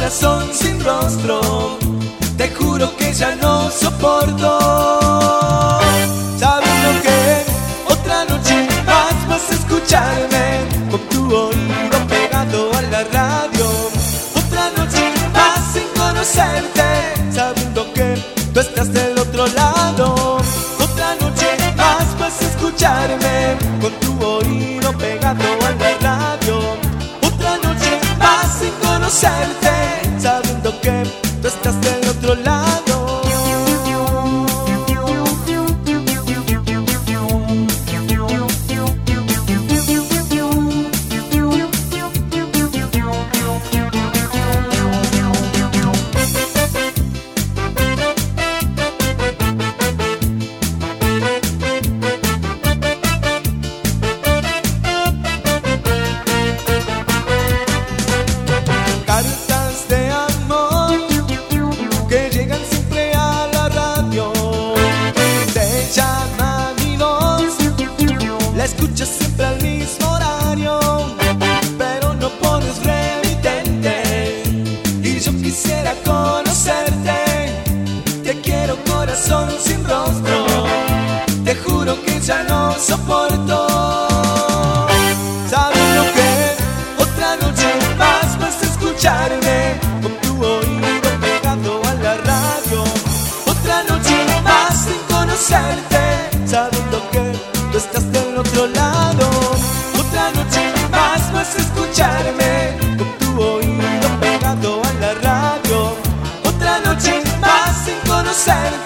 corazón sin rostro, te juro que ya no soporto. Sabiendo que otra noche más vas a escucharme con tu oído pegado a la radio. Otra noche más sin conocerte, sabiendo que tú estás del otro lado. Otra noche más vas a escucharme con tu oído pegado a la radio. Otra noche más sin conocerte, sabiendo que tú estás del otro lado. Cartas de amor que llegan siempre a la radio. Te llama mi voz, la escuchas siempre al mismo horario, pero no pones remitente. Y yo quisiera conocerte. Te quiero corazón sin rostro, te juro que ya no soporto. Sabiendo que otra noche más vas a escucharme con tu oído pegado a la radio. Otra noche más sin conocerte, sabiendo que tú estás del otro lado. Otra noche más vas a escucharme con tu oído pegado a la radio. Otra noche más sin conocerte,